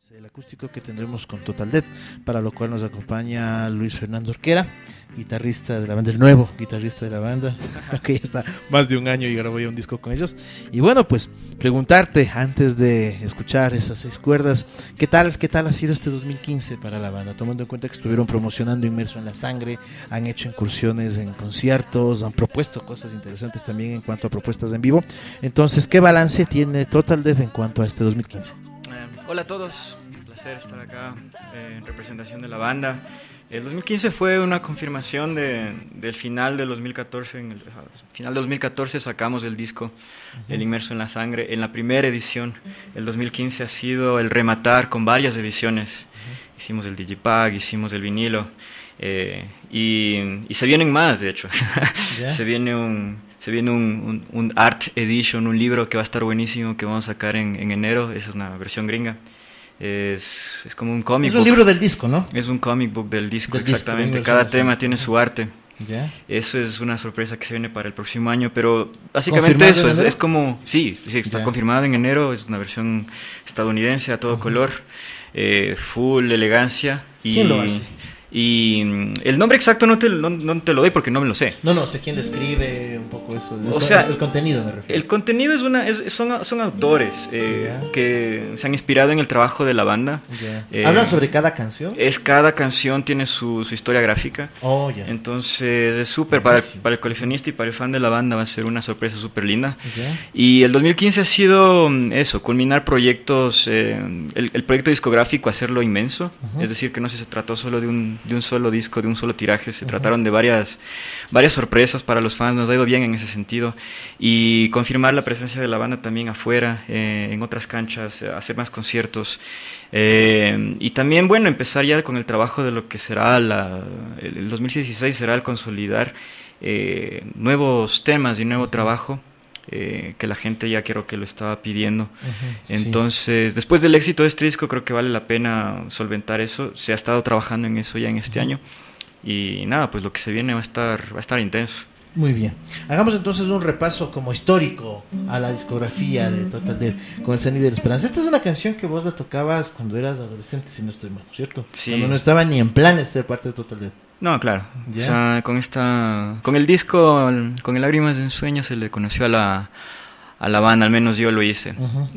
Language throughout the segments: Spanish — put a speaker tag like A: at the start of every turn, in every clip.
A: El acústico que tendremos con Total Death, para lo cual nos acompaña Luis Fernando Orquera, guitarrista de la banda, el nuevo guitarrista de la banda, que ya está más de un año y grabó ya un disco con ellos. Y bueno, pues preguntarte, antes de escuchar esas 6 cuerdas, ¿qué tal ha sido este 2015 para la banda? Tomando en cuenta que estuvieron promocionando Inmerso en la Sangre, han hecho incursiones en conciertos, han propuesto cosas interesantes también en cuanto a propuestas en vivo. Entonces, ¿qué balance tiene Total Death en cuanto a este 2015?
B: Hola a todos, un placer estar acá en representación de la banda. El 2015 fue una confirmación del final del 2014. En el final del 2014 sacamos el disco El Inmerso en la Sangre en la primera edición. El 2015 ha sido el rematar con varias ediciones. Hicimos el Digipack, hicimos el vinilo y se vienen más, de hecho. ¿Yeah? Se viene un Art Edition, un libro que va a estar buenísimo, que vamos a sacar en enero. Esa es una versión gringa. Es como un comic book.
A: Es un libro del disco, ¿no?
B: Es un comic book del disco, exactamente. Cada tema tiene su arte.
A: ¿Ya?
B: Eso es una sorpresa que se viene para el próximo año, pero básicamente eso es como... Sí, está confirmado en enero. Es una versión estadounidense a todo color, full elegancia.
A: ¿Quién lo hace?
B: Y el nombre exacto no te lo doy porque no me lo sé.
A: No sé quién lo escribe, un poco eso.
B: O sea,
A: el contenido me refiero.
B: El contenido son autores que se han inspirado en el trabajo de la banda.
A: ¿Hablan sobre cada canción?
B: Cada canción tiene su historia gráfica. Entonces es súper para el coleccionista y para el fan de la banda, va a ser una sorpresa súper linda. Y el 2015 ha sido eso, culminar proyectos, el proyecto discográfico, hacerlo inmenso. Es decir, que no se trató solo de un solo disco, de un solo tiraje. Se trataron de varias sorpresas para los fans. Nos ha ido bien en ese sentido, y confirmar la presencia de la banda también afuera, en otras canchas, hacer más conciertos, y también, bueno, empezar ya con el trabajo de lo que será el 2016. Será el consolidar nuevos temas y nuevo trabajo, que la gente ya creo que lo estaba pidiendo. Entonces, después del éxito de este disco, creo que vale la pena solventar eso. Se ha estado trabajando en eso ya en este año, y nada, pues lo que se viene va a estar intenso.
A: Muy bien, hagamos entonces un repaso como histórico a la discografía de Total Death con El Cenit de la Esperanza. Esta es una canción que vos la tocabas cuando eras adolescente, si no estoy mal, ¿cierto?
B: Sí.
A: Cuando no estaba ni en planes de ser parte de Total Death.
B: No, claro. ¿Ya? O sea, con el disco, con el Lágrimas de un Sueño, se le conoció a la banda, al menos yo lo hice.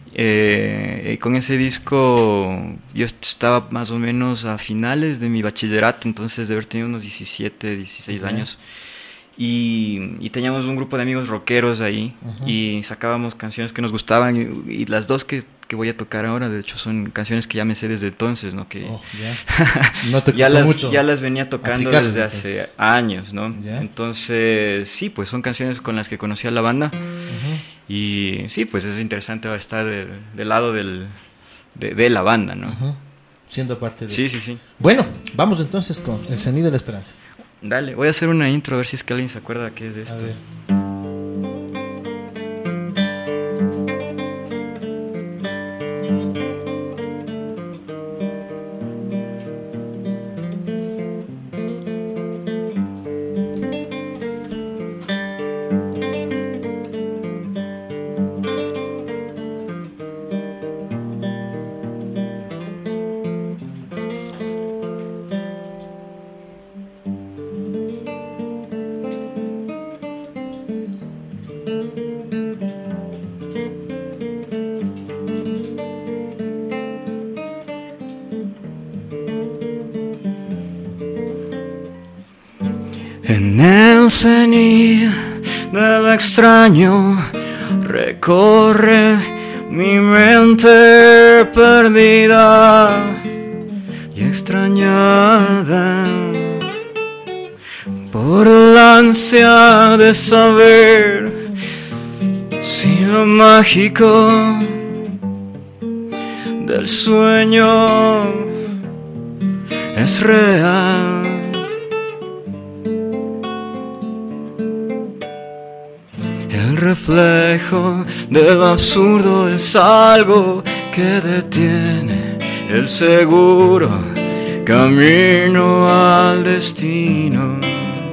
B: Con ese disco yo estaba más o menos a finales de mi bachillerato, entonces de haber tenido unos 17, 16 años. Y teníamos un grupo de amigos rockeros ahí, y sacábamos canciones que nos gustaban, y las dos que voy a tocar ahora, de hecho, son canciones que ya me sé desde entonces, ¿no? Que
A: no te
B: ya las venía tocando desde hace años, ¿no? Entonces, sí, pues son canciones con las que conocí a la banda, y sí, pues es interesante estar del lado de la banda, ¿no?
A: Siendo parte de...
B: Sí.
A: Bueno, vamos entonces con El Cenit de la Esperanza.
B: Dale, voy a hacer una intro a ver si es que alguien se acuerda qué es de esto.
A: A ver.
B: En el cenit del extraño recorre mi mente perdida y extrañada por la ansia de saber si lo mágico del sueño es real. El reflejo del absurdo es algo que detiene el seguro camino al destino.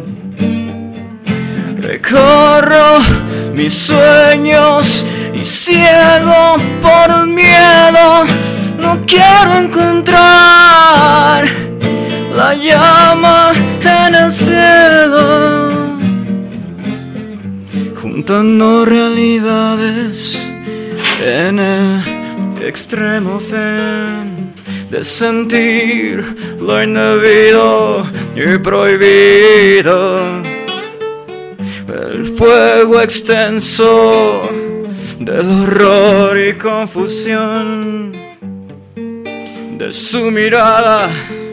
B: Recorro mis sueños y ciego por el miedo no quiero encontrar la llama en el cielo, juntando realidades en el extremo fin de sentir lo indebido y prohibido. El fuego extenso del horror y confusión de su mirada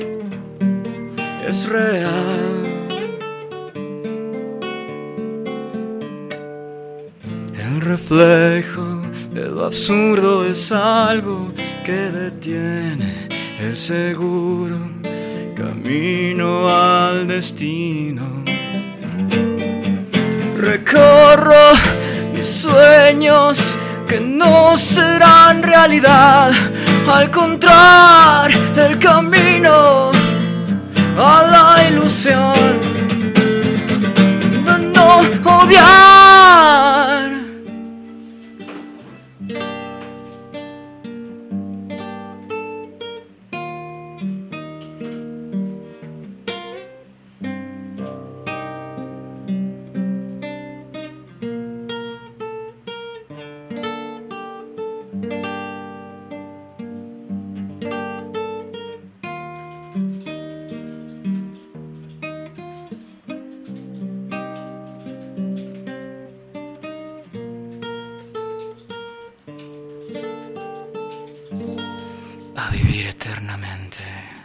B: es real. El reflejo de lo absurdo es algo que detiene el seguro camino al destino. Recorro mis sueños que no serán realidad al encontrar el camino a la ilusión de no odiar. A vivir eternamente.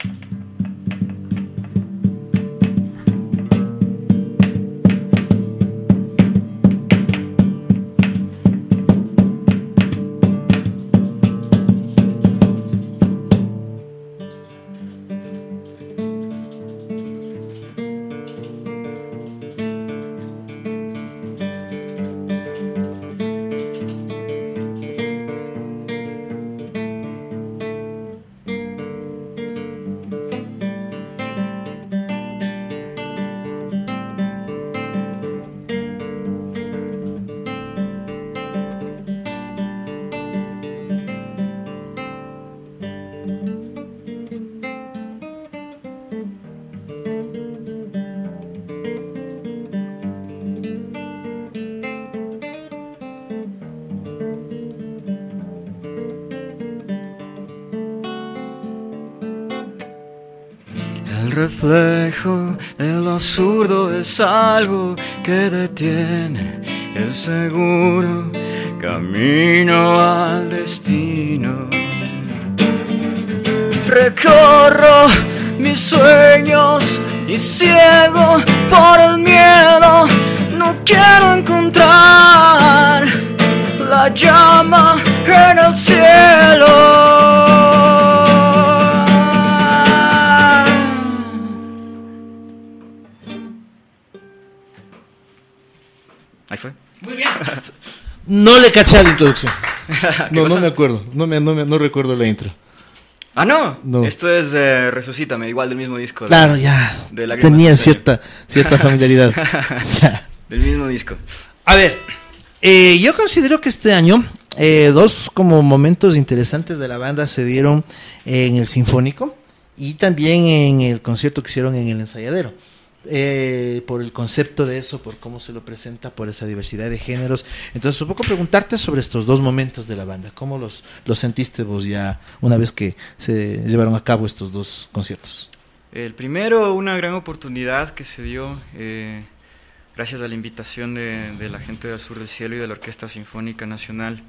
B: El reflejo de lo absurdo es algo que detiene el seguro camino al destino. Recorro mis sueños y ciego por el miedo, no quiero encontrar la llama en el cielo. Ahí fue.
A: Muy bien. No le caché a la introducción. No me acuerdo. No recuerdo la intro.
B: Ah, no. Esto es Resucítame, igual del mismo disco.
A: Claro, ya. Tenía cierta familiaridad.
B: Del mismo disco.
A: A ver, yo considero que este año dos como momentos interesantes de la banda se dieron en el Sinfónico y también en el concierto que hicieron en el Ensayadero. Por el concepto de eso, por cómo se lo presenta, por esa diversidad de géneros. Entonces, un poco preguntarte sobre estos dos momentos de la banda. ¿Cómo los sentiste vos ya una vez que se llevaron a cabo estos dos conciertos?
B: El primero, una gran oportunidad que se dio gracias a la invitación de la gente del Sur del Cielo y de la Orquesta Sinfónica Nacional.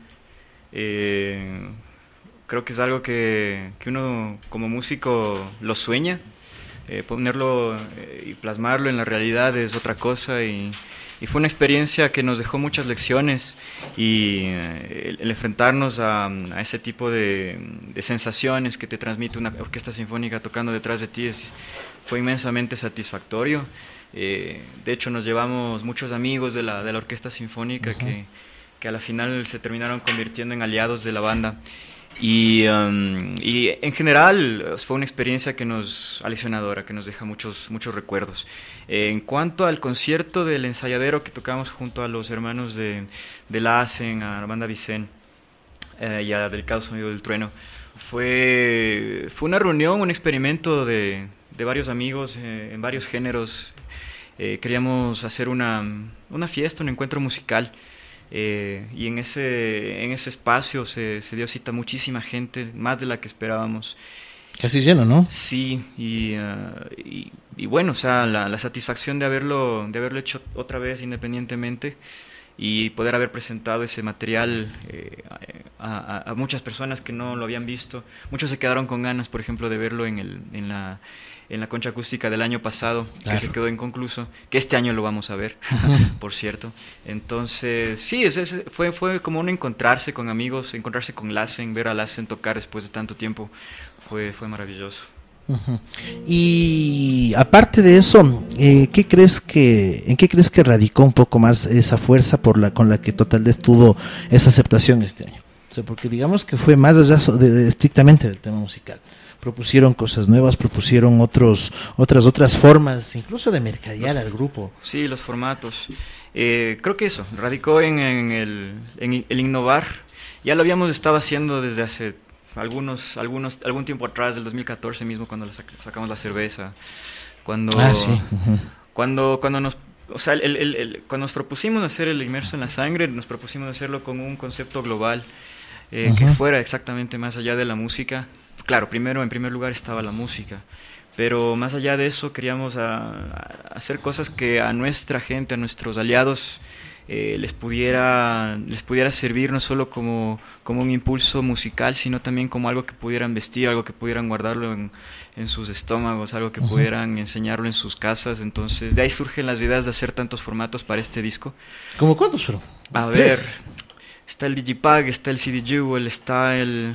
B: Creo que es algo que uno como músico lo sueña. Ponerlo y plasmarlo en la realidad es otra cosa y fue una experiencia que nos dejó muchas lecciones y el enfrentarnos a ese tipo de sensaciones que te transmite una orquesta sinfónica tocando detrás de ti fue inmensamente satisfactorio. De hecho nos llevamos muchos amigos de la orquesta sinfónica que a la final se terminaron convirtiendo en aliados de la banda. Y en general fue una experiencia que nos aleccionadora, que nos deja muchos recuerdos. En cuanto al concierto del Ensayadero que tocamos junto a los hermanos de la ACEN, a la banda Vicen y a Delicado Sonido del Trueno, Fue una reunión, un experimento de varios amigos en varios géneros. Queríamos hacer una fiesta, un encuentro musical. Y en ese espacio se dio cita muchísima gente, más de la que esperábamos.
A: Casi lleno, ¿no?
B: Sí, y bueno, o sea, la satisfacción de haberlo hecho otra vez independientemente y poder haber presentado ese material a muchas personas que no lo habían visto. Muchos se quedaron con ganas, por ejemplo, de verlo en la concha acústica del año pasado, claro, que se quedó inconcluso, que este año lo vamos a ver, por cierto. Entonces, sí, fue como un encontrarse con amigos, encontrarse con Lassen, ver a Lassen tocar después de tanto tiempo. Fue maravilloso.
A: Uh-huh. Y aparte de eso, ¿en qué crees que radicó un poco más esa fuerza con la que Total Death tuvo esa aceptación este año? O sea, porque digamos que fue más allá estrictamente del tema musical. Propusieron cosas nuevas, propusieron otras formas, incluso de mercadear al grupo.
B: Sí, los formatos. Creo que eso radicó en el innovar. Ya lo habíamos estado haciendo desde hace algún tiempo atrás, del 2014 mismo, cuando sacamos la cerveza, cuando
A: sí. Uh-huh.
B: cuando nos propusimos hacer el Inmerso en la Sangre, nos propusimos hacerlo con un concepto global, uh-huh, que fuera exactamente más allá de la música. Claro, en primer lugar estaba la música, pero más allá de eso queríamos hacer cosas que a nuestra gente, a nuestros aliados, les pudiera servir no solo como un impulso musical, sino también como algo que pudieran vestir, algo que pudieran guardarlo en sus estómagos, algo que, uh-huh, pudieran enseñarlo en sus casas. Entonces de ahí surgen las ideas de hacer tantos formatos para este disco.
A: ¿Cómo cuántos fueron?
B: A ver, está el Digipag, está el CD Jewel, está el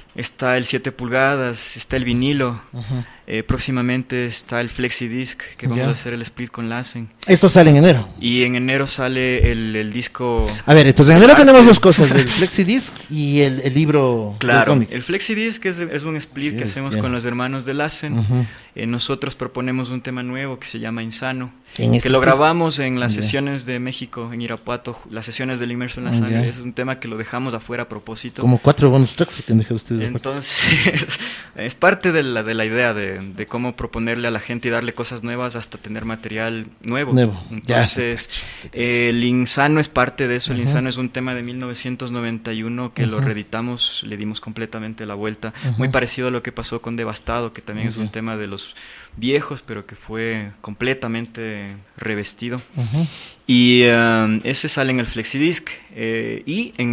B: 7 pulgadas, está el vinilo, uh-huh, próximamente está el FlexiDisc, que vamos a hacer el split con Lassen.
A: Esto sale en enero.
B: Y en enero sale el disco.
A: A ver, entonces en enero tenemos dos cosas, el FlexiDisc y el libro.
B: Claro, el FlexiDisc es un split que hacemos con los hermanos de Lassen. Uh-huh. Nosotros proponemos un tema nuevo que se llama Insano, que lo grabamos en las sesiones de México, en Irapuato, las sesiones del Inmerso en la Sangre. Es un tema que lo dejamos afuera a propósito.
A: Como 4 bonus tracks que han dejado ustedes.
B: Entonces, es parte de la idea de cómo proponerle a la gente y darle cosas nuevas hasta tener material nuevo. Entonces, el Insano es parte de eso. El Insano es un tema de 1991 que, uh-huh, lo reeditamos, le dimos completamente la vuelta. Uh-huh. Muy parecido a lo que pasó con Devastado, que también, uh-huh, es un tema de los viejos, pero que fue completamente revestido. Uh-huh. Y ese sale en el FlexiDisc y en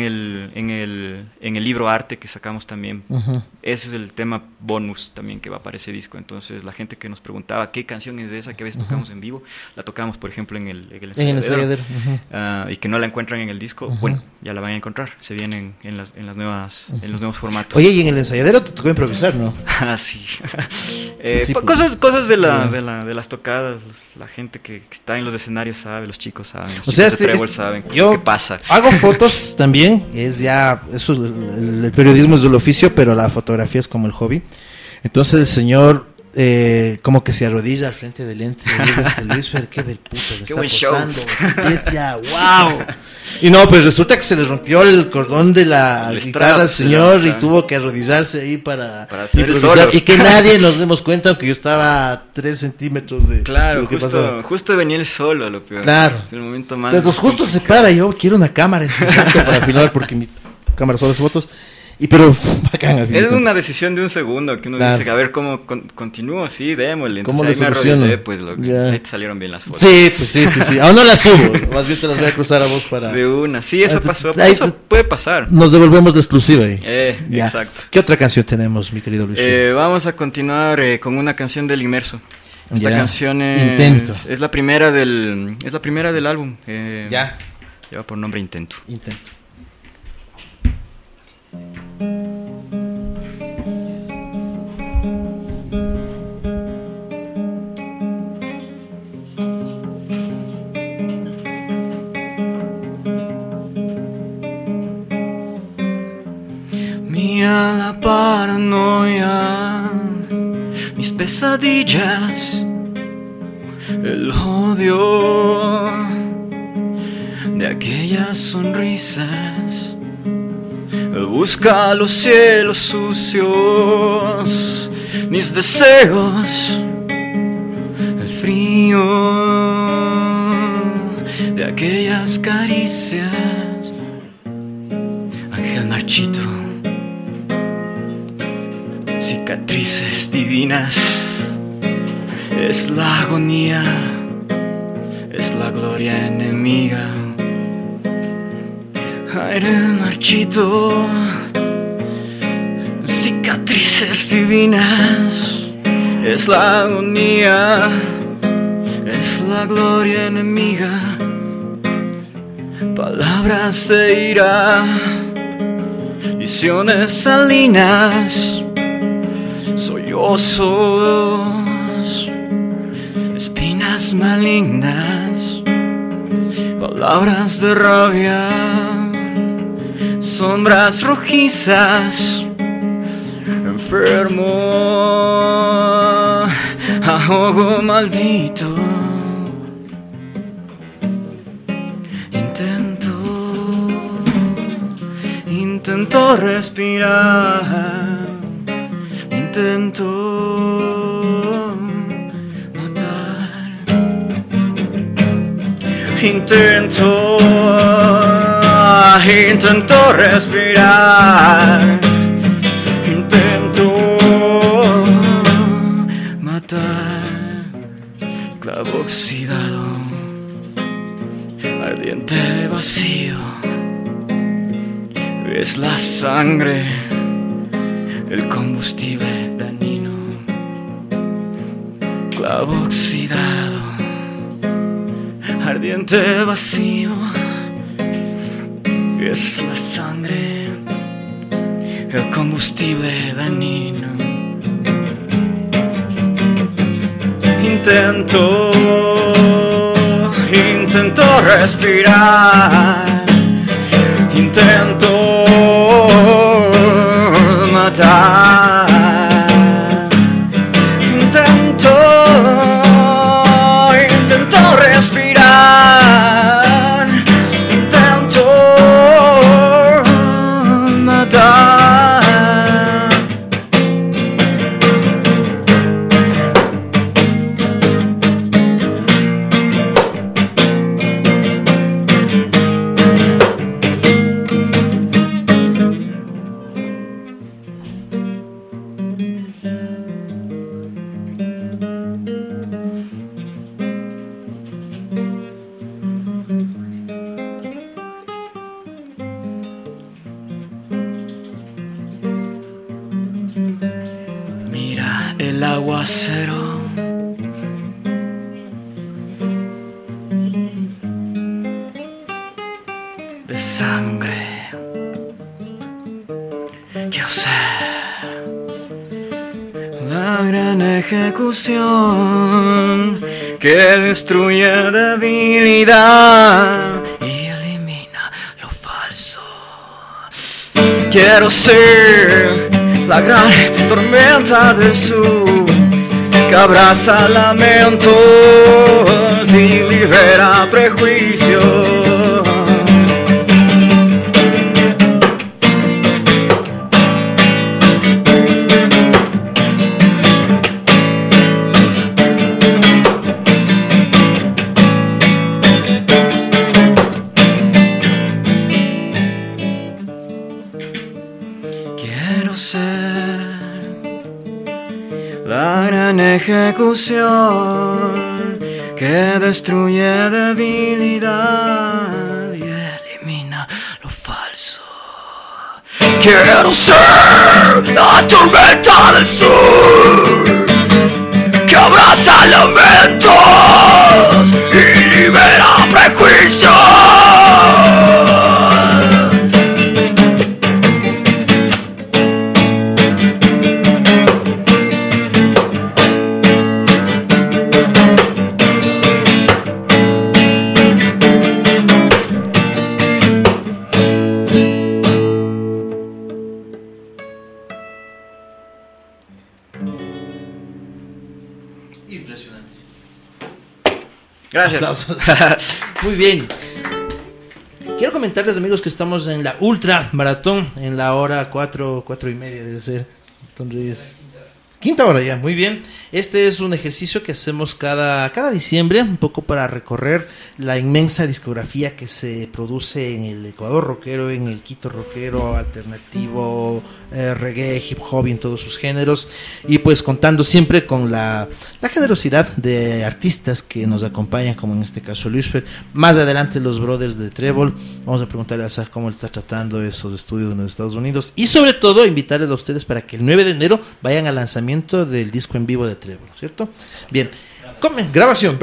B: el libro arte que sacamos también. Uh-huh. Ese es el tema bonus también que va para ese disco. Entonces la gente que nos preguntaba qué canción es esa que a veces, uh-huh, tocamos en vivo, la tocamos por ejemplo en el ensayadero, uh-huh, y que no la encuentran en el disco, uh-huh, bueno, ya la van a encontrar, se vienen en los nuevos formatos.
A: Oye, y en el ensayadero te tocó improvisar, ¿no?
B: Ah, sí. Sí, cosas de las tocadas, la gente que está en los escenarios sabe, los chicos saben, los chicos de Trébol saben qué pasa.
A: Hago fotos también, eso el periodismo es del oficio, pero la fotografía es como el hobby. Entonces el señor como que se arrodilla al frente del ente y dice, Luis Fer, qué del puto le está posando, bestia, wow. Y no, pues resulta que se le rompió el cordón de la guitarra al señor y tuvo que arrodillarse ahí para improvisar y que nadie nos demos cuenta, aunque yo estaba a 3 centímetros de
B: lo que pasaba. Justo venía el solo, lo peor.
A: Claro.
B: El momento más.
A: Entonces justo se para, yo quiero una cámara para filmar porque mi cámara solo hace fotos. Pero bacán,
B: es una decisión de un segundo que uno dice, a ver cómo continúo, sí, démosle. Entonces ahí me arrodillé, pues ahí te salieron bien las fotos.
A: Sí, pues sí. Aún no las subo, más bien te las voy a cruzar a vos para...
B: De una, sí, eso pasó, eso puede pasar.
A: Nos devolvemos la exclusiva ahí.
B: Exacto.
A: ¿Qué otra canción tenemos, mi querido Luis?
B: Vamos a continuar con una canción del Inmerso. Esta canción es la primera del álbum. Lleva por nombre Intento. La paranoia, mis pesadillas, el odio de aquellas sonrisas busca los cielos sucios, mis deseos, el frío de aquellas caricias, ángel marchito, cicatrices divinas, es la agonía, es la gloria enemiga. Aire marchito, cicatrices divinas, es la agonía, es la gloria enemiga. Palabras de ira, visiones salinas, sollozos, espinas malignas, palabras de rabia, sombras rojizas, enfermo, ahogo maldito. Intento respirar, intento matar, intento respirar, intento matar. Clavo oxidado, ardiente vacío, es la sangre, el combustible dañino. Clavo oxidado, ardiente vacío, es la sangre, el combustible dañino. Intento respirar, intento matar, intento respirar, intento matar. El aguacero, de sangre, yo sé, la gran ejecución que destruye debilidad y elimina lo falso. Quiero ser la gran tormenta del sur que abraza lamentos y libera prejuicios. Quiero ser la gran ejecución que destruye debilidad y elimina lo falso. Quiero ser la tormenta del sur que abraza lamentos y libera prejuicios.
A: Impresionante.
B: Gracias.
A: Aplausos. Muy bien. Quiero comentarles, amigos, que estamos en la ultra maratón, en la hora 4:30 debe ser. Entonces, quinta hora ya, muy bien. Este es un ejercicio que hacemos cada diciembre, un poco para recorrer la inmensa discografía que se produce en el Ecuador rockero, en el Quito rockero, alternativo, reggae, hip hop y en todos sus géneros. Y pues contando siempre con la generosidad de artistas que nos acompañan, como en este caso Luis Fer. Más adelante los brothers de Trébol. Vamos a preguntarle a Zach cómo le está tratando esos estudios en los Estados Unidos. Y sobre todo invitarles a ustedes para que el 9 de enero vayan al lanzamiento del disco en vivo de Trébol, ¿cierto? Bien, grabación.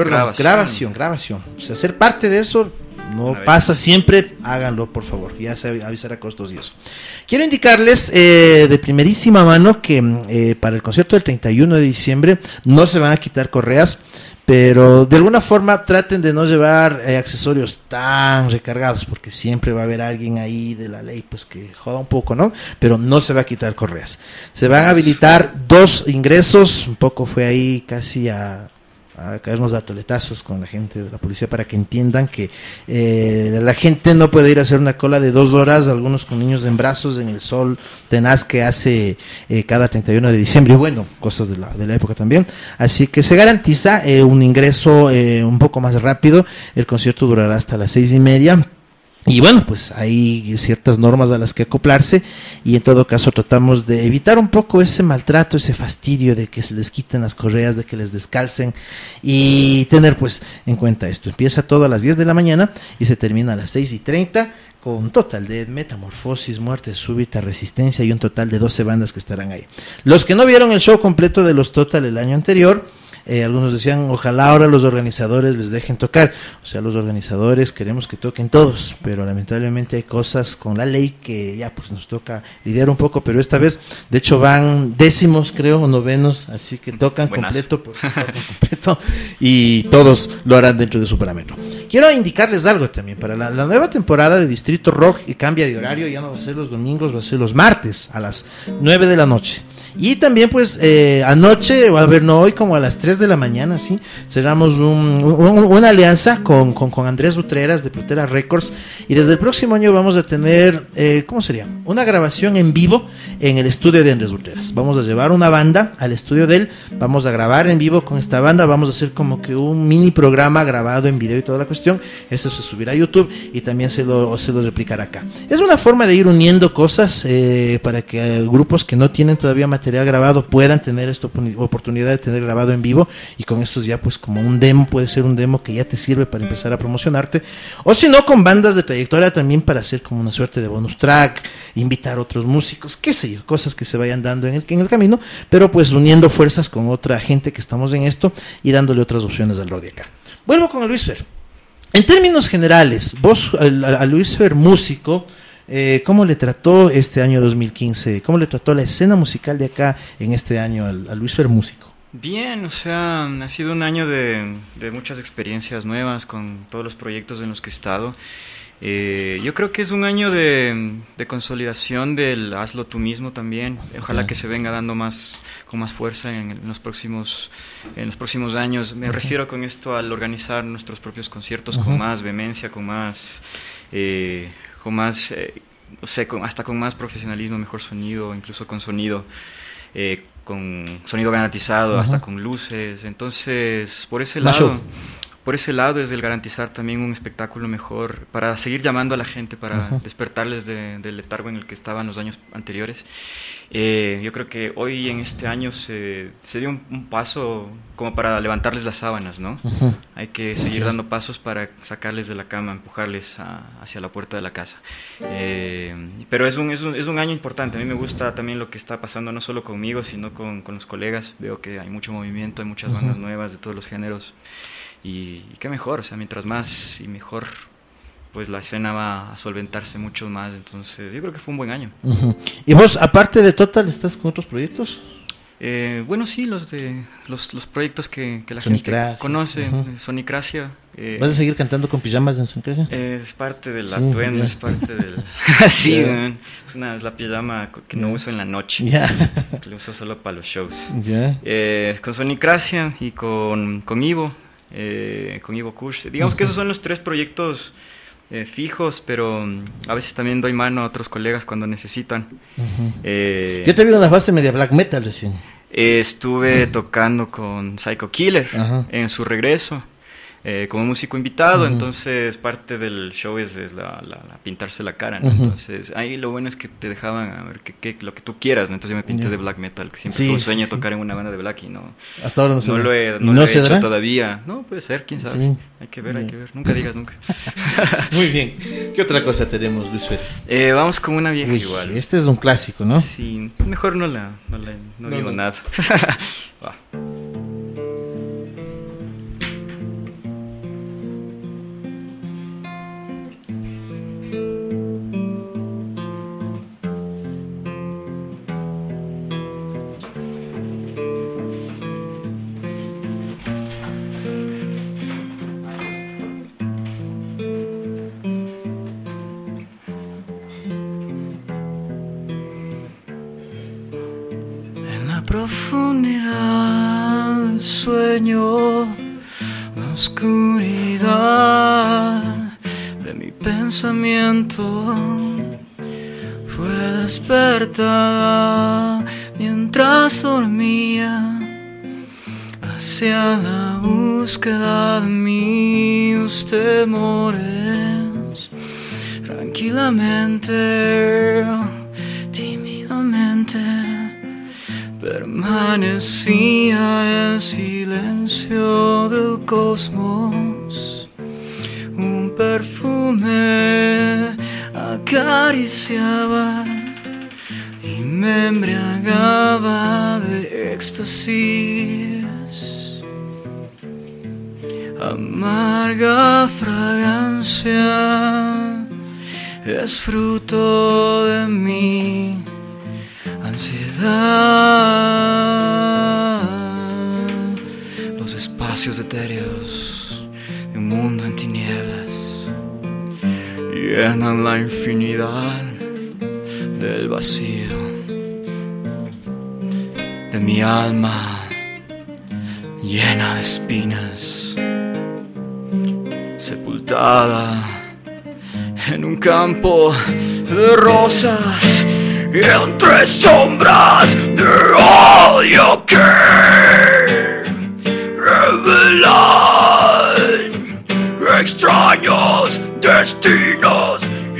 A: O sea, ser parte de eso no pasa siempre, háganlo por favor, ya se avisará costos y eso. Quiero indicarles de primerísima mano que para el concierto del 31 de diciembre no se van a quitar correas, pero de alguna forma traten de no llevar accesorios tan recargados, porque siempre va a haber alguien ahí de la ley pues que joda un poco, ¿no? Pero no se va a quitar correas. Se van a habilitar 2 ingresos, un poco fue ahí casi a caernos de atoletazos con la gente de la policía para que entiendan que la gente no puede ir a hacer una cola de 2 horas, algunos con niños en brazos en el sol tenaz que hace cada 31 de diciembre, y bueno, cosas de la época también. Así que se garantiza un ingreso un poco más rápido. El concierto durará hasta las 6:30. Y bueno, pues hay ciertas normas a las que acoplarse, y en todo caso tratamos de evitar un poco ese maltrato, ese fastidio de que se les quiten las correas, de que les descalcen, y tener pues en cuenta esto. Empieza todo a las 10 de la mañana y se termina a las 6:30 con Total Death, Metamorfosis, Muerte Súbita, Resistencia y un total de 12 bandas que estarán ahí. Los que no vieron el show completo de los Total el año anterior, algunos decían, ojalá ahora los organizadores les dejen tocar. O sea, los organizadores queremos que toquen todos, pero lamentablemente hay cosas con la ley que ya pues nos toca lidiar un poco, pero esta vez, de hecho van décimos creo, o novenos, así que tocan completo, y todos lo harán dentro de su parámetro. Quiero indicarles algo también, para la nueva temporada de Distrito Rock, y cambia de horario, ya no va a ser los domingos, va a ser los martes a las 9 de la noche. Y también pues anoche, a ver, no hoy, como a las 3 de la mañana, ¿sí? Cerramos una alianza con Andrés Utreras de Protera Records, y desde el próximo año vamos a tener, ¿cómo sería? Una grabación en vivo en el estudio de Andrés Utreras. Vamos a llevar una banda al estudio de él, vamos a grabar en vivo con esta banda, vamos a hacer como que un mini programa grabado en video y toda la cuestión. Eso se subirá a YouTube y también se lo replicará acá. Es una forma de ir uniendo cosas para que grupos que no tienen todavía material grabado puedan tener esta oportunidad de tener grabado en vivo, y con esto ya pues como un demo, puede ser un demo que ya te sirve para empezar a promocionarte, o si no con bandas de trayectoria también para hacer como una suerte de bonus track, invitar a otros músicos, qué sé yo, cosas que se vayan dando en el camino, pero pues uniendo fuerzas con otra gente que estamos en esto y dándole otras opciones al rock de acá. Vuelvo con el Luis Fer. En términos generales, vos a Luis Fer músico, ¿cómo le trató este año 2015? ¿Cómo le trató la escena musical de acá en este año a Luis Fer músico?
B: Bien, o sea, ha sido un año de muchas experiencias nuevas con todos los proyectos en los que he estado. Yo creo que es un año de consolidación del hazlo tú mismo también. Ojalá que se venga dando con más fuerza en los próximos años. Me refiero con esto al organizar nuestros propios conciertos con más vehemencia, hasta con más profesionalismo, mejor sonido, incluso con sonido garantizado, hasta con luces. Entonces, por ese lado es el garantizar también un espectáculo mejor, para seguir llamando a la gente, para despertarles del letargo en el que estaban los años anteriores. Yo creo que hoy en este año se dio un paso como para levantarles las sábanas, ¿no? Hay que seguir dando pasos para sacarles de la cama, empujarles hacia la puerta de la casa. Pero es un año importante. A mí me gusta también lo que está pasando, no solo conmigo, sino con los colegas. Veo que hay mucho movimiento, hay muchas bandas nuevas de todos los géneros. Y qué mejor, o sea, mientras más y mejor, pues la escena va a solventarse mucho más. Entonces yo creo que fue un buen año.
A: ¿Y vos, aparte de Total, estás con otros proyectos?
B: Bueno, sí, los proyectos que la gente conoce. Sonicracia.
A: ¿Vas a seguir cantando con pijamas en Sonicracia?
B: Es parte del atuendo, es parte del... sí, es la pijama que no uso en la noche, que lo uso solo para los shows. Con Sonicracia y con Ivo. Con Ivo Kush. Digamos que esos son los 3 proyectos fijos, pero a veces también doy mano a otros colegas cuando necesitan.
A: Yo te vi una fase media black metal recién.
B: Estuve tocando con Psycho Killer en su regreso. Como músico invitado, entonces parte del show es la pintarse la cara, ¿no? Entonces ahí lo bueno es que te dejaban a ver lo que tú quieras, ¿no? Entonces yo me pinté de black metal, que siempre tuve un sueño tocar en una banda de black y no.
A: Hasta ahora no
B: lo he hecho todavía. No, puede ser, quién sabe. Sí. Hay que ver. Nunca digas nunca.
A: Muy bien. ¿Qué otra cosa tenemos, Luis Fer?
B: Vamos con una vieja igual.
A: Este es un clásico, ¿no?
B: Sí, mejor no digo nada. Va.
C: Profundidad del sueño, la oscuridad de mi pensamiento fue despertada mientras dormía hacia la búsqueda de mis temores. Tranquilamente, tímidamente permanecía en silencio del cosmos. Un perfume acariciaba y me embriagaba de éxtasis. Amarga fragancia es fruto de mi ansiedad. Los espacios etéreos de un mundo en tinieblas llenan la infinidad del vacío de mi alma llena de espinas, sepultada en un campo de rosas. Entre sombras de odio que revelan extraños destinos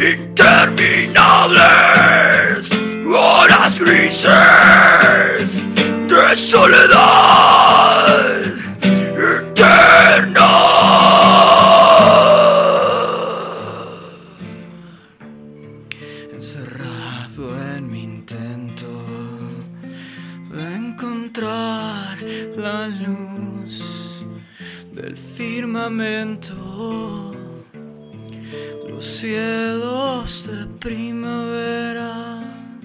C: interminables, horas grises de soledad eterna. Encerrado en mi intento de encontrar la luz del firmamento, los cielos de primavera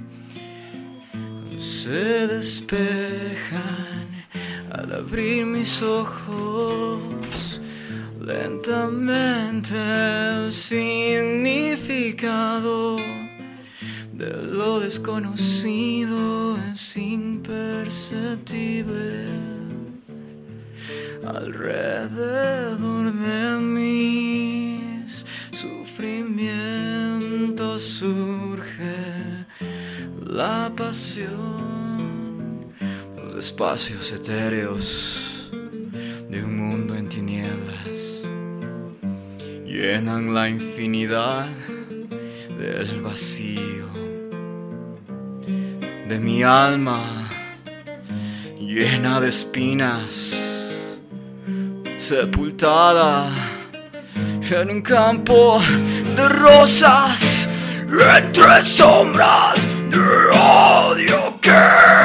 C: se despejan al abrir mis ojos. Lentamente el significado de lo desconocido es imperceptible. Alrededor de mis sufrimientos surge la pasión. Los espacios etéreos de un mundo en tinieblas llenan la infinidad del vacío de mi alma llena de espinas, sepultada en un campo de rosas, entre sombras de odio que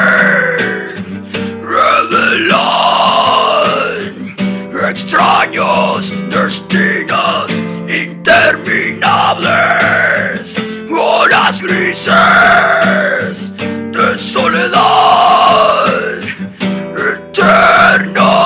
C: revelan extraños destinos interminables, horas grises de soledad eterna.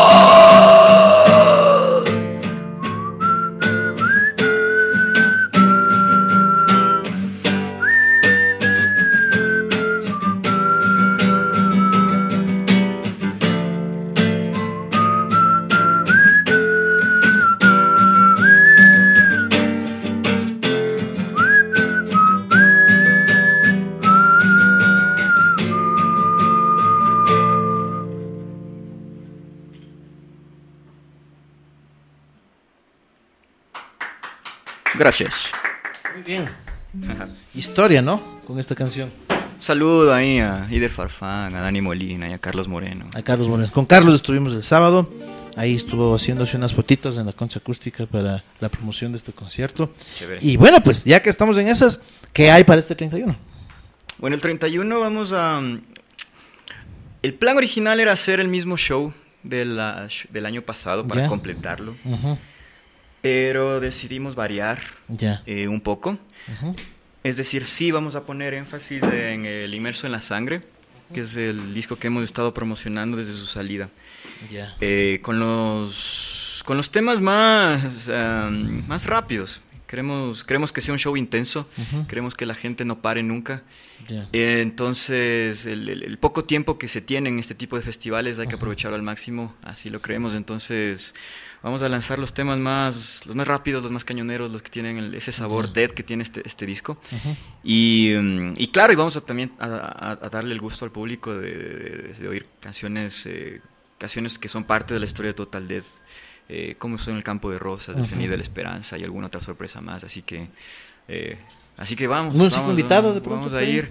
B: Gracias.
A: Muy bien. Historia, ¿no? Con esta canción.
B: Saludo ahí a Ider Farfán, a Dani Molina y a Carlos Moreno.
A: Con Carlos estuvimos el sábado. Ahí estuvo haciéndose unas fotitos en la Concha Acústica para la promoción de este concierto. Chévere. Y bueno, pues ya que estamos en esas, ¿qué hay para este 31?
B: Bueno, el 31 vamos a... El plan original era hacer el mismo show del año pasado para completarlo. Uh-huh. Pero decidimos variar un poco. Uh-huh. Es decir, sí vamos a poner énfasis en el Inmerso en la Sangre, que es el disco que hemos estado promocionando desde su salida. Con los temas más rápidos. Queremos que sea un show intenso. Uh-huh. Queremos que la gente no pare nunca. Entonces, el poco tiempo que se tiene en este tipo de festivales hay que aprovecharlo al máximo. Así lo creemos. Entonces, vamos a lanzar los temas los más rápidos, los más cañoneros, los que tienen ese sabor dead que tiene este disco. Uh-huh. Y claro, y vamos también a darle el gusto al público de oír canciones que son parte de la historia de Total Death, como son El Campo de Rosas, El Cenit de la Esperanza y alguna otra sorpresa más. Así que vamos.
A: Músico invitado de pronto.
B: Vamos a ir.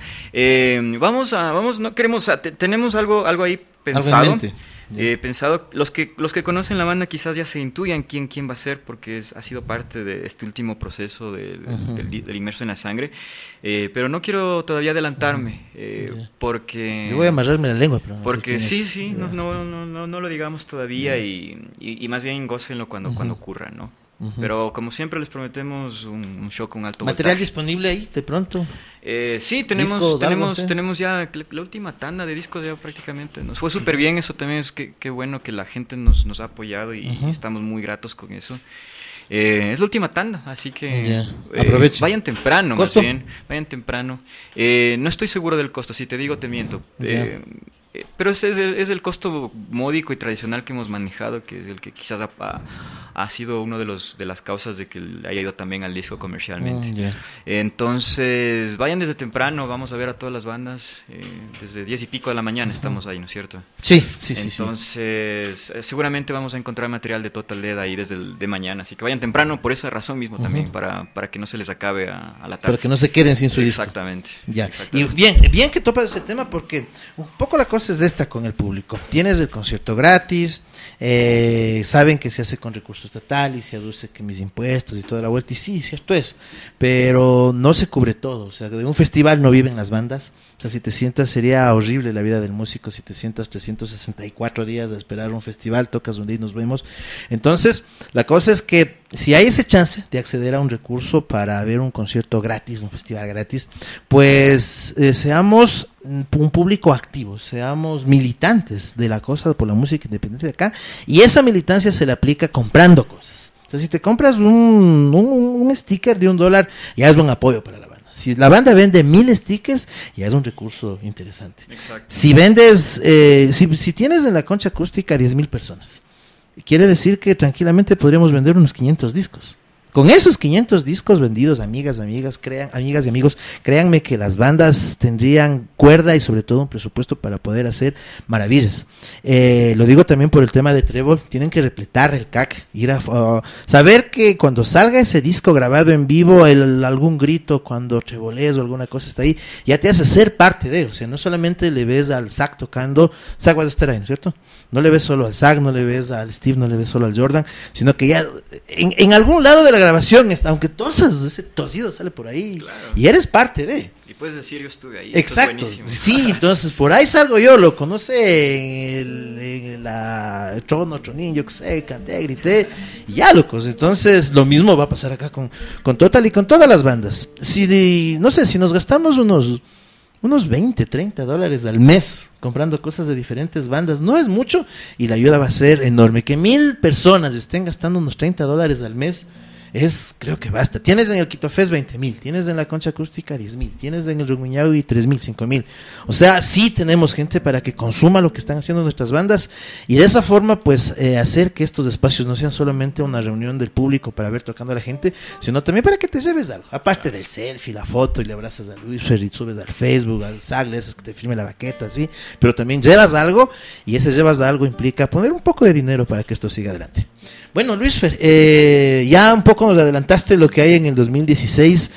B: Tenemos algo ahí pensado. Pensado, los que conocen la banda quizás ya se intuyan quién va a ser, porque ha sido parte de este último proceso del Inmerso en la Sangre, pero no quiero todavía adelantarme, porque...
A: Yo voy a amarrarme la lengua, pero
B: porque sí, no lo digamos todavía, y más bien gócenlo cuando ocurra, ¿no? Uh-huh. Pero como siempre les prometemos un show con alto
A: ¿Material
B: voltaje.
A: Disponible ahí de pronto?
B: Sí, tenemos ya la última tanda de discos ya prácticamente. Nos fue súper bien, eso también es que bueno que la gente nos ha apoyado y estamos muy gratos con eso. Es la última tanda, así que
A: aprovechen.
B: Vayan temprano,
A: ¿Costo?
B: Más bien, vayan temprano. No estoy seguro del costo, si te digo te miento. Pero es el costo módico y tradicional que hemos manejado, que es el que quizás ha sido uno de las causas de que haya ido también al disco comercialmente. Entonces, vayan desde temprano, vamos a ver a todas las bandas, desde 10 y pico de la mañana estamos ahí, ¿no es cierto?
A: Sí.
B: Entonces, seguramente vamos a encontrar material de Total Dead ahí desde de mañana, así que vayan temprano por esa razón mismo también, para que no se les acabe a la tarde.
A: Para que no se queden sin su disco.
B: Exactamente.
A: Y bien que topas ese tema, porque un poco la cosa es esta con el público. Tienes el concierto gratis, saben que se hace con recursos estatales y se aduce que mis impuestos y toda la vuelta, y sí, cierto es, pero no se cubre todo. O sea, de un festival no viven las bandas. O sea, si te sientas, sería horrible la vida del músico si te sientas 364 días a esperar un festival, tocas un día y nos vemos. Entonces, la cosa es que si hay ese chance de acceder a un recurso para ver un concierto gratis, un festival gratis, pues seamos un público activo, seamos militantes de la cosa por la música independiente de acá, y esa militancia se le aplica comprando cosas. O sea, si te compras un sticker de $1, ya es buen apoyo para la banda. Si la banda vende 1000 stickers, ya es un recurso interesante. Exacto. Si vendes, si tienes en la Concha Acústica 10,000 personas, quiere decir que tranquilamente podríamos vender unos 500 discos. Con esos 500 discos vendidos, amigas y amigos, créanme que las bandas tendrían cuerda y sobre todo un presupuesto para poder hacer maravillas. Lo digo también por el tema de Trébol, tienen que repletar el CAC, saber que cuando salga ese disco grabado en vivo, algún grito cuando trebolees o alguna cosa está ahí, ya te hace ser parte de, o sea, no solamente le ves al Zach tocando, Zach va a estar ahí, ¿no es cierto? No le ves solo al Zach, no le ves al Steve, no le ves solo al Jordan, sino que ya en algún lado de la grabación, aunque tosas, ese tosido sale por ahí, claro, y eres parte de.
B: Y puedes decir, yo estuve ahí.
A: Exacto, sí, entonces por ahí salgo yo, lo conoce en la Tronín, yo que sé, canté, grité, y ya, locos. Entonces lo mismo va a pasar acá con Total y con todas las bandas. No sé, si nos gastamos unos $20, $30 al mes comprando cosas de diferentes bandas, no es mucho, y la ayuda va a ser enorme. Que 1000 personas estén gastando unos $30 al mes, creo que basta. Tienes en el Quito Fest 20,000, tienes en la Concha Acústica 10,000, tienes en el Rumiñahui 3,000, 5,000. O sea, sí tenemos gente para que consuma lo que están haciendo nuestras bandas, y de esa forma pues hacer que estos espacios no sean solamente una reunión del público para ver tocando a la gente, sino también para que te lleves algo, aparte del selfie, la foto, y le abrazas a Luis y subes al Facebook, al SAG, le haces que te firme la baqueta, ¿sí? Pero también llevas algo, y ese llevas algo implica poner un poco de dinero para que esto siga adelante. Bueno, Luis Fer, ya un poco poco nos adelantaste lo que hay en el 2016.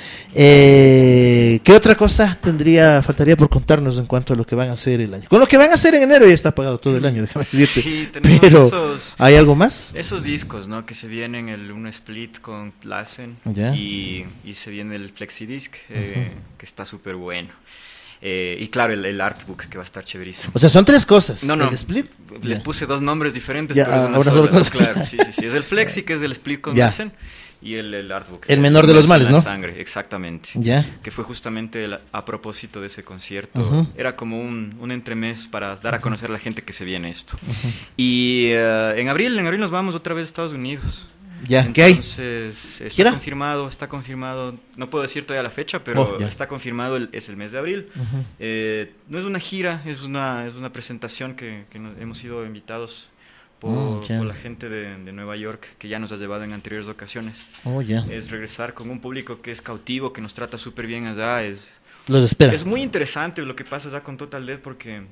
A: ¿Qué otra cosa faltaría por contarnos en cuanto a lo que van a hacer el año? Con lo que van a hacer en enero ya está pagado todo el año, déjame decirte.
B: Sí, tenemos
A: pero ¿hay algo más?
B: Esos discos, ¿no? Que se vienen un split con Lassen y se viene el Flexidisc, que está súper bueno. Y claro, el artbook que va a estar chéverísimo.
A: O sea, son 3 cosas.
B: No.
A: El split.
B: Les puse 2 nombres diferentes,
A: ya,
B: pero es una
A: ahora
B: sola.
A: Cosa.
B: Claro, sí. Es el Flexi, que es el split con Lassen, y el artbook.
A: El menor de los males, ¿no?
B: Sangre, exactamente. Que fue justamente a propósito de ese concierto. Era como un entremés para dar a conocer a la gente que se viene esto. Y en abril nos vamos otra vez a Estados Unidos.
A: ¿Qué hay?
B: Entonces, está confirmado, no puedo decir todavía la fecha, pero está confirmado, es el mes de abril. No es una gira, es una presentación que hemos sido invitados por la gente de Nueva York, que ya nos ha llevado en anteriores ocasiones. Es regresar con un público que es cautivo, que nos trata súper bien allá.
A: Los espera.
B: Es muy interesante lo que pasa allá con Total Death, porque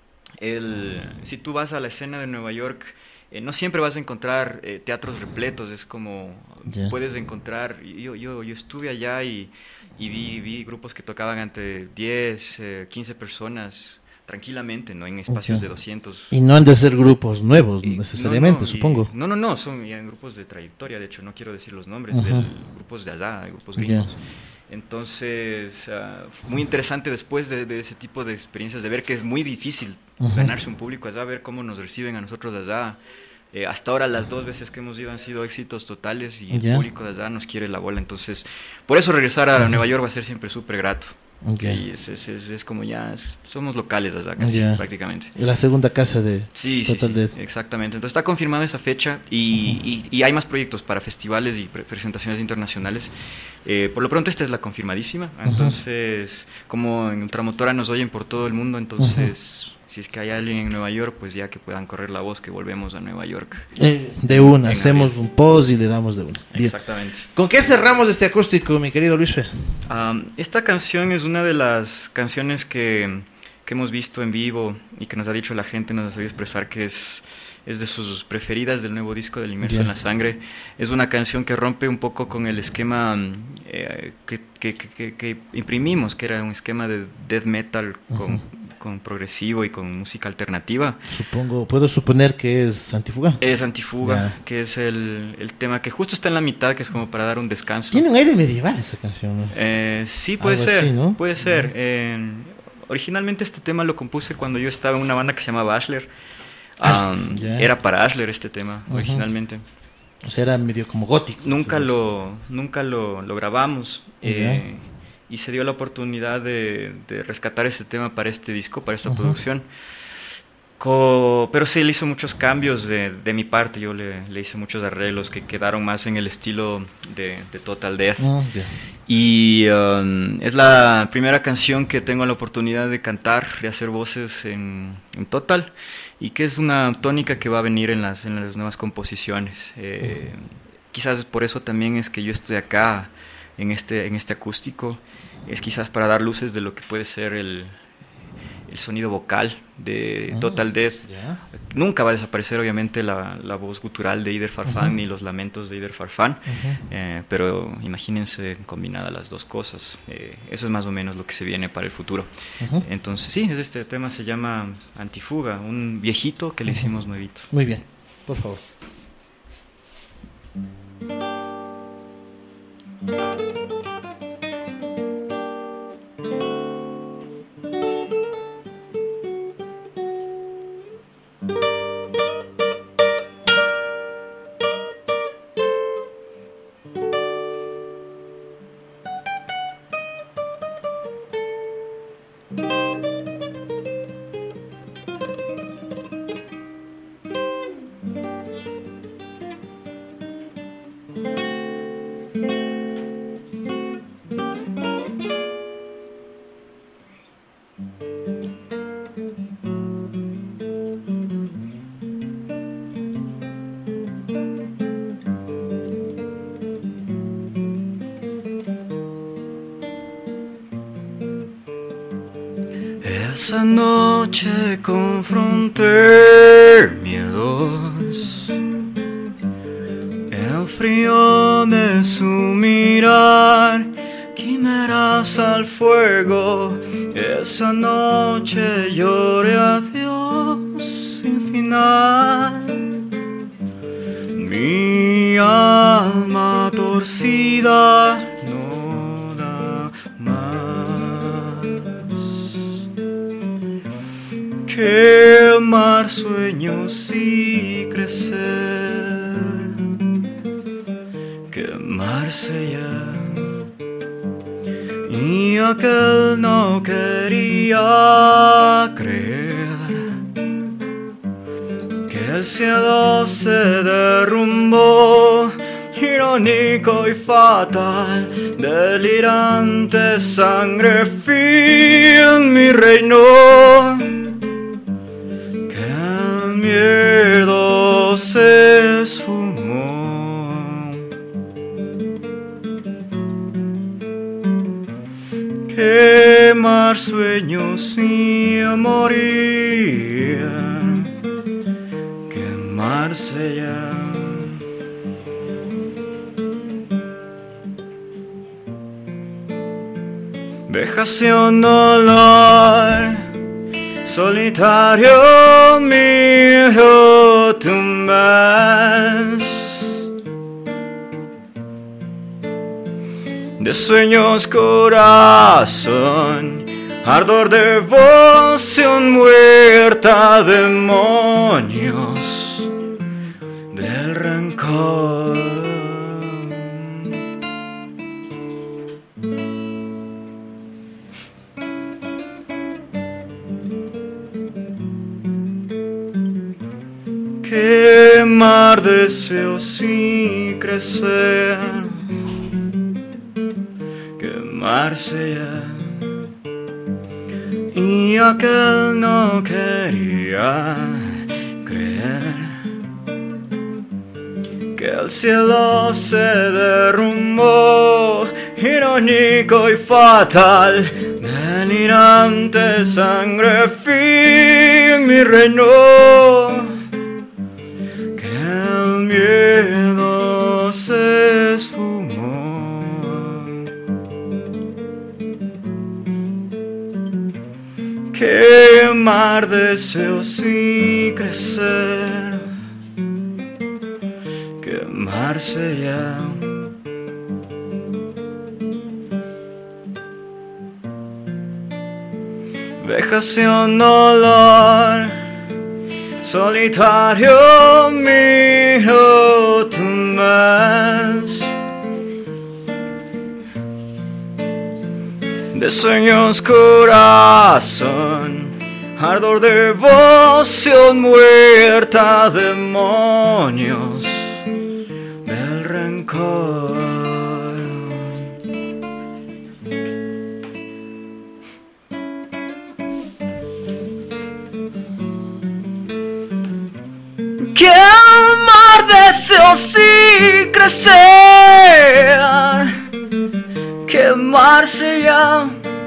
B: si tú vas a la escena de Nueva York, no siempre vas a encontrar teatros repletos. Es como puedes encontrar, yo estuve allá y vi grupos que tocaban ante 10, 15 personas tranquilamente, ¿no? En espacios de 200.
A: Y no han de ser grupos nuevos necesariamente, supongo.
B: No, son ya grupos de trayectoria, de hecho no quiero decir los nombres, grupos de allá, grupos gringos. Entonces, muy interesante después de ese tipo de experiencias, de ver que es muy difícil ganarse un público allá, ver cómo nos reciben a nosotros allá. Hasta ahora las 2 veces que hemos ido han sido éxitos totales y el público de allá nos quiere la bola. Entonces, por eso regresar a Nueva York va a ser siempre súper grato. Y es como somos locales allá casi, prácticamente.
A: La segunda casa de
B: Total Death. Exactamente. Entonces está confirmada esa fecha y hay más proyectos para festivales y presentaciones internacionales. Por lo pronto esta es la confirmadísima. Entonces, como en Ultramotora nos oyen por todo el mundo, entonces si es que hay alguien en Nueva York, pues ya que puedan correr la voz que volvemos a Nueva York.
A: De una, hacemos un post y le damos de una. Bien.
B: Exactamente.
A: ¿Con qué cerramos este acústico, mi querido Luis Fer?
B: Esta canción es una de las canciones que hemos visto en vivo y que nos ha dicho la gente, nos ha sabido expresar que es de sus preferidas del nuevo disco del Inmerso en la Sangre. Es una canción que rompe un poco con el esquema que imprimimos, que era un esquema de death metal con progresivo y con música alternativa.
A: Puedo suponer que es Antifuga.
B: Es Antifuga, que es el tema que justo está en la mitad, que es como para dar un descanso.
A: Tiene un aire medieval esa canción, ¿no?
B: Sí, puede ser, así, ¿no? Puede ser. Originalmente este tema lo compuse cuando yo estaba en una banda que se llamaba Ashler. Era para Ashler este tema, originalmente.
A: O sea, era medio como gótico.
B: Nunca lo grabamos. Y se dio la oportunidad de rescatar ese tema para este disco, para esta producción. Pero sí, le hizo muchos cambios de mi parte. Yo le hice muchos arreglos que quedaron más en el estilo de Total Death. Y es la primera canción que tengo la oportunidad de cantar, de hacer voces en Total, y que es una tónica que va a venir en las nuevas composiciones. Quizás por eso también es que yo estoy acá en este acústico, es quizás para dar luces de lo que puede ser el sonido vocal de Total Death. Nunca va a desaparecer obviamente la voz gutural de Ider Farfán ni los lamentos de Ider Farfán, pero imagínense combinadas las dos cosas. Eso es más o menos lo que se viene para el futuro. Entonces sí, este tema se llama Antifuga, un viejito que le hicimos nuevito.
A: Muy bien, por favor.
C: Esa noche confronté miedos, el frío de de su mirar, quimeras al fuego. Esa noche lloré a Dios sin final. Mi alma torcida no da más. Quemar sueños y crecer, quemarse ya. Y aquel no quería creer que el cielo se derrumbó, irónico y fatal, delirante sangre fría en mi reino. Que el miedo se esfumó. Quemar sueños y morir, quemarse ya. Vejación, olor, solitario mío tumbas. De sueños corazón, ardor, devoción muerta, demonios del rencor. Quemar deseos y crecer, quemarse ya. Y aquel no quería creer que el cielo se derrumbó, irónico y fatal, delirante sangre fría en mi reino. Que el miedo se esfumó. Quemar deseos y crecer, quemarse ya. Vejación, olor, solitario mío tumbas. De sueños corazón, ardor, devoción muerta, demonios del rencor. Quemar deseos y crecer, quemarse ya.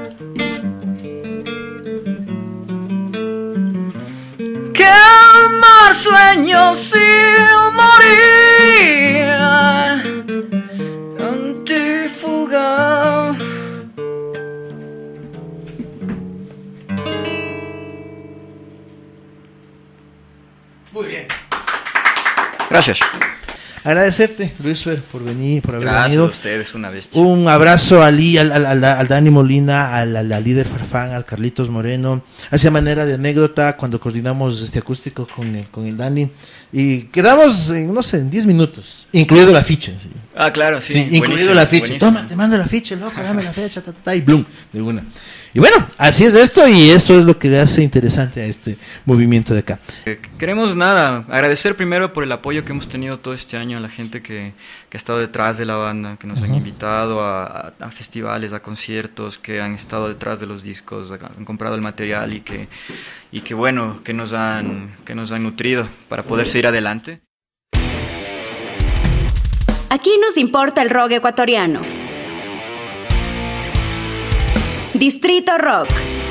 C: Quemar sueños y morir, antífuga.
A: Muy bien.
B: Gracias.
A: Agradecerte, Luisfer, por venir, por haber
B: Gracias
A: venido.
B: a ustedes, una bestia.
A: Un abrazo al Dani Molina, al líder Farfán, al Carlitos Moreno. Hace manera de anécdota cuando coordinamos este acústico con el Dani. Y quedamos, no sé, en 10 minutos, incluido la ficha. ¿Sí?
B: Ah, claro, sí.
A: Incluido la ficha.
B: Buenísimo.
A: Toma, te mando la ficha, loco, dame la fecha, y blum, de una. Y bueno, así es esto y eso es lo que le hace interesante a este movimiento de acá.
B: Queremos agradecer primero por el apoyo que hemos tenido todo este año a la gente que ha estado detrás de la banda, que nos han invitado a festivales, a conciertos, que han estado detrás de los discos, han comprado el material y que bueno, que nos han nutrido para poder seguir adelante.
D: Aquí nos importa el rock ecuatoriano. Distrito Rock.